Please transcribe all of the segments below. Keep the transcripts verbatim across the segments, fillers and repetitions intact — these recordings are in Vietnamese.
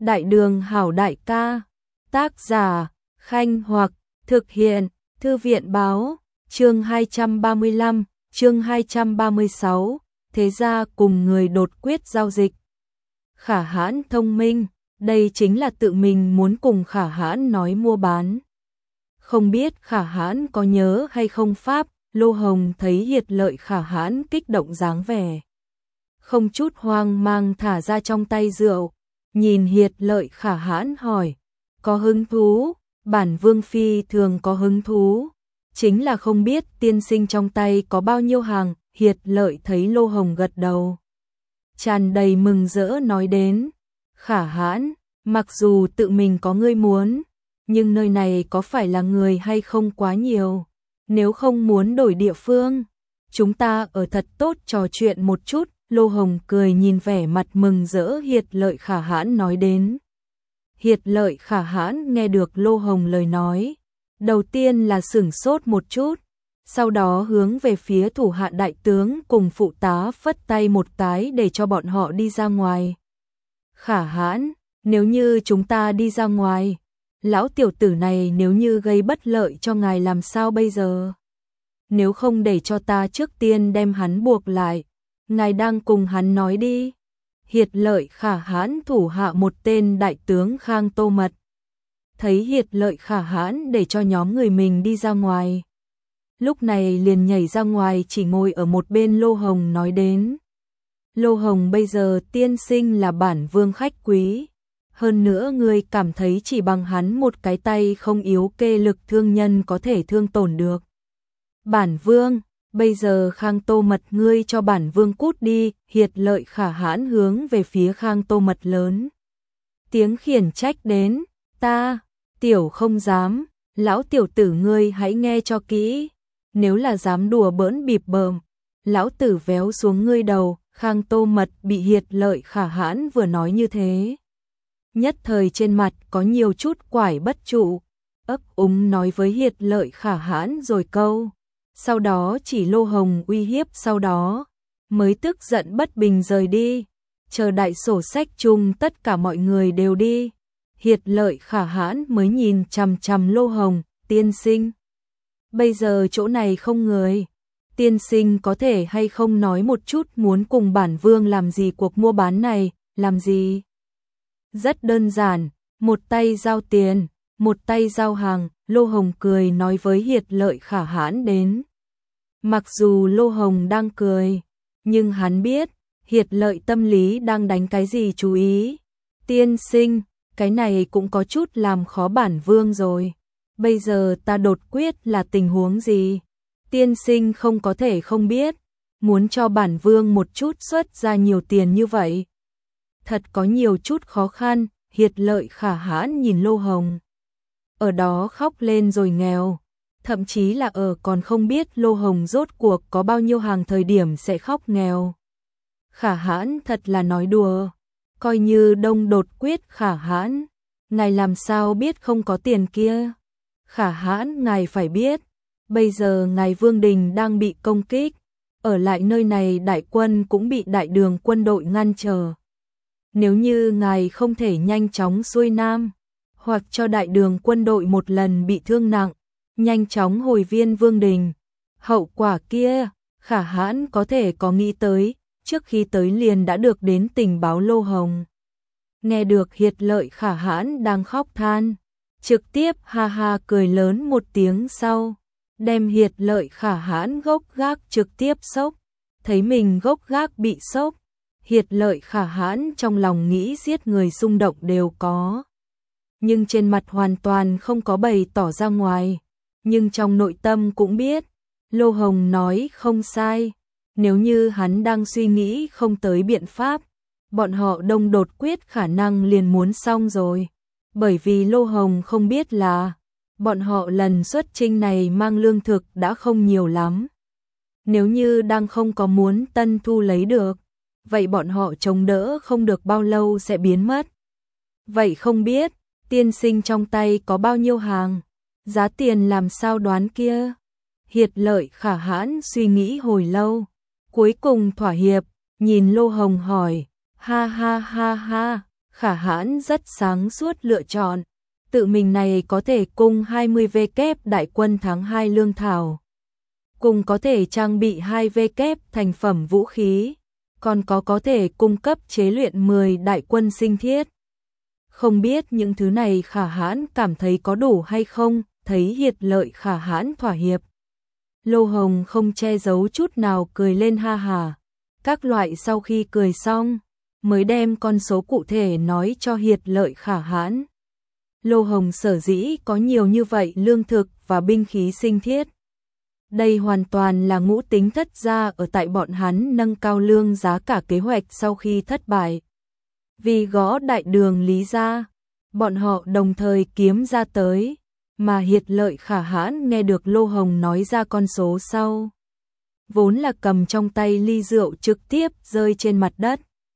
Đại đường hảo đại ca, tác giả, Khanh Hoặc, thực hiện, Thư viện báo, chương hai trăm ba mươi lăm, chương hai trăm ba mươi sáu, thế gia cùng người đột quyết giao dịch. Khả Hãn thông minh, đây chính là tự mình muốn cùng Khả Hãn nói mua bán. Không biết Khả Hãn có nhớ hay không pháp, Lô Hồng thấy Hiệt Lợi Khả Hãn kích động dáng vẻ. Không chút hoang mang thả ra trong tay rượu, nhìn Hiệt Lợi Khả Hãn hỏi, có hứng thú, bản vương phi thường có hứng thú, chính là không biết tiên sinh trong tay có bao nhiêu hàng. Hiệt Lợi thấy Lô Hồng gật đầu, tràn đầy mừng rỡ nói đến, Khả Hãn, mặc dù tự mình có ngươi muốn, nhưng nơi này có phải là người hay không quá nhiều, nếu không muốn đổi địa phương, chúng ta ở thật tốt trò chuyện một chút. Lô Hồng cười nhìn vẻ mặt mừng rỡ Hiệt Lợi Khả Hãn nói đến. Hiệt Lợi Khả Hãn nghe được Lô Hồng lời nói, đầu tiên là sửng sốt một chút, sau đó hướng về phía thủ hạ đại tướng cùng phụ tá phất tay một cái để cho bọn họ đi ra ngoài. Khả Hãn, nếu như chúng ta đi ra ngoài, lão tiểu tử này nếu như gây bất lợi cho ngài làm sao bây giờ? Nếu không để cho ta trước tiên đem hắn buộc lại, ngài đang cùng hắn nói đi. Hiệt Lợi Khả Hãn thủ hạ một tên đại tướng Khang Tô Mật. Thấy Hiệt Lợi Khả Hãn để cho nhóm người mình đi ra ngoài, lúc này liền nhảy ra ngoài chỉ ngồi ở một bên Lô Hồng nói đến. Lô Hồng bây giờ tiên sinh là bản vương khách quý, hơn nữa ngươi cảm thấy chỉ bằng hắn một cái tay không yếu kê lực thương nhân có thể thương tổn được. Bản vương, bây giờ Khang Tô Mật ngươi cho bản vương cút đi. Hiệt Lợi Khả Hãn hướng về phía Khang Tô Mật lớn tiếng khiển trách đến, ta, tiểu không dám, lão tiểu tử ngươi hãy nghe cho kỹ, nếu là dám đùa bỡn bịp bợm, lão tử véo xuống ngươi đầu. Khang Tô Mật bị Hiệt Lợi Khả Hãn vừa nói như thế, nhất thời trên mặt có nhiều chút quải bất trụ, ấp úng nói với Hiệt Lợi Khả Hãn rồi câu, sau đó chỉ Lô Hồng uy hiếp, sau đó mới tức giận bất bình rời đi, chờ đại sổ sách chung tất cả mọi người đều đi. Hiệt Lợi Khả Hãn mới nhìn chằm chằm Lô Hồng, tiên sinh, bây giờ chỗ này không người, tiên sinh có thể hay không nói một chút muốn cùng bản vương làm gì cuộc mua bán này, làm gì? Rất đơn giản, một tay giao tiền, một tay giao hàng. Lô Hồng cười nói với Hiệt Lợi Khả Hãn đến. Mặc dù Lô Hồng đang cười, nhưng hắn biết Hiệt Lợi tâm lý đang đánh cái gì chú ý. Tiên sinh, cái này cũng có chút làm khó bản vương rồi, bây giờ ta đột quyết là tình huống gì? Tiên sinh không có thể không biết, muốn cho bản vương một chút xuất ra nhiều tiền như vậy, thật có nhiều chút khó khăn. Hiệt Lợi Khả Hãn nhìn Lô Hồng ở đó khóc lên rồi nghèo, thậm chí là ở còn không biết Lô Hồng rốt cuộc có bao nhiêu hàng thời điểm sẽ khóc nghèo. Khả Hãn thật là nói đùa, coi như đông đột quyết. Khả Hãn, ngài làm sao biết không có tiền kia? Khả Hãn, ngài phải biết, bây giờ ngài Vương Đình đang bị công kích, ở lại nơi này đại quân cũng bị đại đường quân đội ngăn trở. Nếu như ngài không thể nhanh chóng xuôi nam, hoặc cho đại đường quân đội một lần bị thương nặng, nhanh chóng hồi viên Vương Đình, hậu quả kia, Khả Hãn có thể có nghĩ tới, trước khi tới liền đã được đến tình báo. Lô Hồng nghe được Hiệt Lợi Khả Hãn đang khóc than, trực tiếp ha ha cười lớn một tiếng, sau đem Hiệt Lợi Khả Hãn gốc gác trực tiếp sốc. Thấy mình gốc gác bị sốc, Hiệt Lợi Khả Hãn trong lòng nghĩ giết người xung động đều có, nhưng trên mặt hoàn toàn không có bày tỏ ra ngoài, nhưng trong nội tâm cũng biết Lô Hồng nói không sai, nếu như hắn đang suy nghĩ không tới biện pháp, bọn họ đông đột quyết khả năng liền muốn xong rồi, bởi vì Lô Hồng không biết là bọn họ lần xuất chinh này mang lương thực đã không nhiều lắm, nếu như đang không có muốn tân thu lấy được, vậy bọn họ chống đỡ không được bao lâu sẽ biến mất. Vậy không biết tiên sinh trong tay có bao nhiêu hàng, giá tiền làm sao đoán kia? Hiệt Lợi Khả Hãn suy nghĩ hồi lâu, cuối cùng thỏa hiệp, nhìn Lô Hồng hỏi, ha ha ha ha, Khả Hãn rất sáng suốt lựa chọn, tự mình này có thể cung hai mươi vê kép đại quân tháng hai lương thảo, cùng có thể trang bị hai vê kép thành phẩm vũ khí, còn có có thể cung cấp chế luyện mười đại quân sinh thiết. Không biết những thứ này Khả Hãn cảm thấy có đủ hay không, thấy Hiệt Lợi Khả Hãn thỏa hiệp. Lô Hồng không che giấu chút nào cười lên ha hà. Các loại sau khi cười xong, mới đem con số cụ thể nói cho Hiệt Lợi Khả Hãn. Lô Hồng sở dĩ có nhiều như vậy lương thực và binh khí sinh thiết. Đây hoàn toàn là ngũ tính thất gia ở tại bọn hắn nâng cao lương giá cả kế hoạch sau khi thất bại. Vì gõ đại đường Lý gia, bọn họ đồng thời kiếm ra tới, mà Hiệt Lợi Khả Hãn nghe được Lô Hồng nói ra con số sau. Vốn là cầm trong tay ly rượu trực tiếp rơi trên mặt đất.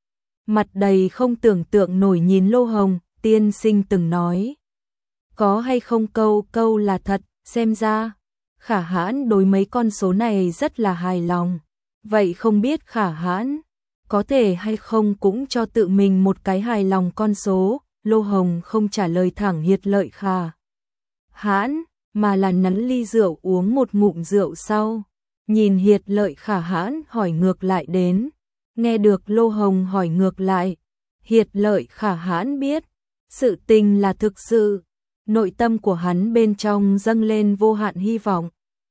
Mặt đầy không tưởng tượng nổi nhìn Lô Hồng, tiên sinh từng nói. Có hay không câu câu là thật, xem ra. Khả Hãn đối mấy con số này rất là hài lòng. Vậy không biết Khả Hãn có thể hay không cũng cho tự mình một cái hài lòng con số. Lô Hồng không trả lời thẳng Hiệt Lợi Khả Hãn, mà là nắn ly rượu uống một ngụm rượu sau. Nhìn Hiệt Lợi Khả Hãn hỏi ngược lại đến. Nghe được Lô Hồng hỏi ngược lại, Hiệt Lợi Khả Hãn biết, sự tình là thực sự. Nội tâm của hắn bên trong dâng lên vô hạn hy vọng.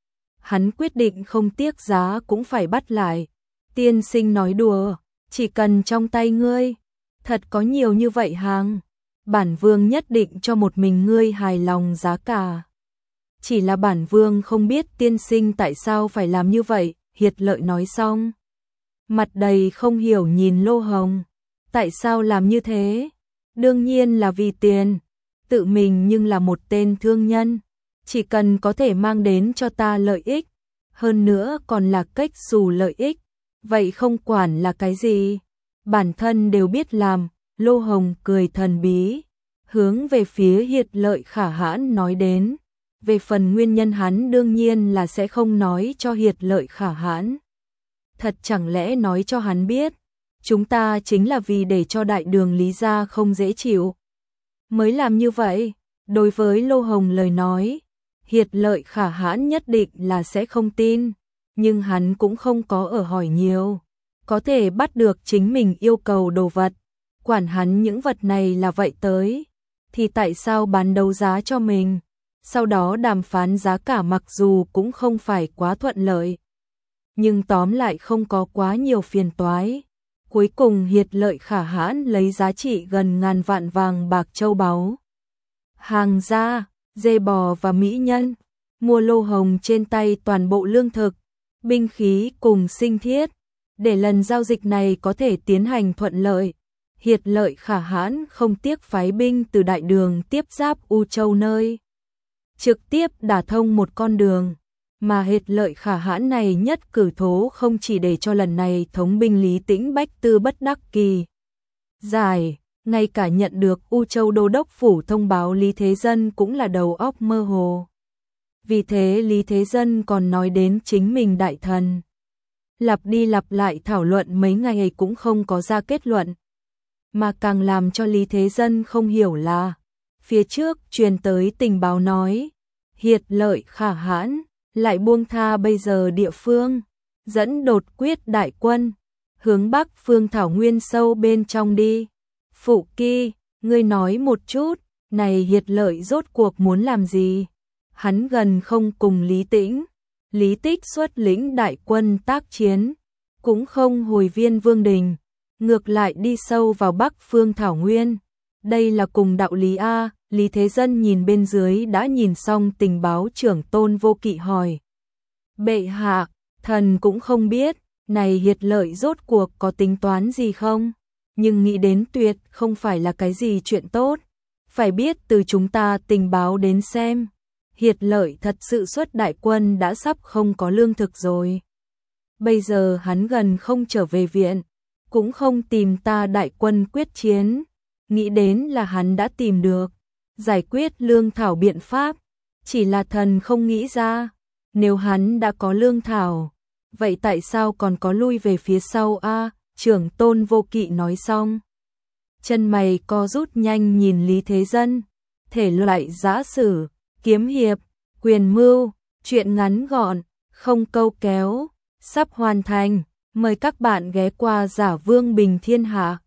Hắn quyết định không tiếc giá cũng phải bắt lại. Tiên sinh nói đùa, chỉ cần trong tay ngươi, thật có nhiều như vậy hàng. Bản vương nhất định cho một mình ngươi hài lòng giá cả. Chỉ là bản vương không biết tiên sinh tại sao phải làm như vậy. Hiệt Lợi nói xong, mặt đầy không hiểu nhìn Lô Hồng. Tại sao làm như thế? Đương nhiên là vì tiền. Tự mình nhưng là một tên thương nhân, chỉ cần có thể mang đến cho ta lợi ích, hơn nữa còn là cách xù lợi ích, vậy không quản là cái gì, bản thân đều biết làm. Lô Hồng cười thần bí, hướng về phía Hiệt Lợi Khả Hãn nói đến. Về phần nguyên nhân hắn đương nhiên là sẽ không nói cho Hiệt Lợi Khả Hãn. Thật chẳng lẽ nói cho hắn biết, chúng ta chính là vì để cho đại đường Lý gia không dễ chịu mới làm như vậy. Đối với Lô Hồng lời nói, Hiệt Lợi Khả Hãn nhất định là sẽ không tin, nhưng hắn cũng không có ở hỏi nhiều. Có thể bắt được chính mình yêu cầu đồ vật, quản hắn những vật này là vậy tới, thì tại sao bán đấu giá cho mình? Sau đó đàm phán giá cả mặc dù cũng không phải quá thuận lợi, nhưng tóm lại không có quá nhiều phiền toái. Cuối cùng Hiệt Lợi Khả Hãn lấy giá trị gần ngàn vạn vàng bạc châu báu, hàng gia, dê bò và mỹ nhân, mua Lô Hồng trên tay toàn bộ lương thực, binh khí cùng sinh thiết. Để lần giao dịch này có thể tiến hành thuận lợi, Hiệt Lợi Khả Hãn không tiếc phái binh từ đại đường tiếp giáp U Châu nơi, trực tiếp đả thông một con đường. Mà Hiệt Lợi Khả Hãn này nhất cử thố không chỉ để cho lần này thống binh Lý Tĩnh Bách Tư bất đắc kỳ giải, ngay cả nhận được U Châu Đô đốc phủ thông báo Lý Thế Dân cũng là đầu óc mơ hồ. Vì thế Lý Thế Dân còn nói đến chính mình đại thần. Lặp đi lặp lại thảo luận mấy ngày cũng không có ra kết luận. Mà càng làm cho Lý Thế Dân không hiểu là, phía trước truyền tới tình báo nói, Hiệt Lợi Khả Hãn lại buông tha bây giờ địa phương, dẫn đột quyết đại quân, hướng Bắc phương thảo nguyên sâu bên trong đi. Phụ Kỳ, ngươi nói một chút, này Hiệt Lợi rốt cuộc muốn làm gì? Hắn gần không cùng Lý Tĩnh, Lý Tích xuất lĩnh đại quân tác chiến, cũng không hồi Viên Vương Đình, ngược lại đi sâu vào Bắc phương thảo nguyên. Đây là cùng đạo lý A. Lý Thế Dân nhìn bên dưới đã nhìn xong tình báo trưởng Tôn Vô Kỵ hỏi. Bệ hạ, thần cũng không biết, này Hiệt Lợi rốt cuộc có tính toán gì không? Nhưng nghĩ đến tuyệt không phải là cái gì chuyện tốt. Phải biết từ chúng ta tình báo đến xem, Hiệt Lợi thật sự xuất đại quân đã sắp không có lương thực rồi. Bây giờ hắn gần không trở về viện, cũng không tìm ta đại quân quyết chiến. Nghĩ đến là hắn đã tìm được giải quyết lương thảo biện pháp, chỉ là thần không nghĩ ra. Nếu hắn đã có lương thảo, vậy tại sao còn có lui về phía sau a? Trưởng Tôn Vô Kỵ nói xong, chân mày co rút nhanh nhìn Lý Thế Dân. Thể loại giã sử, kiếm hiệp, quyền mưu, truyện ngắn gọn, không câu kéo, sắp hoàn thành. Mời các bạn ghé qua Giả Vương Bình Thiên Hạ.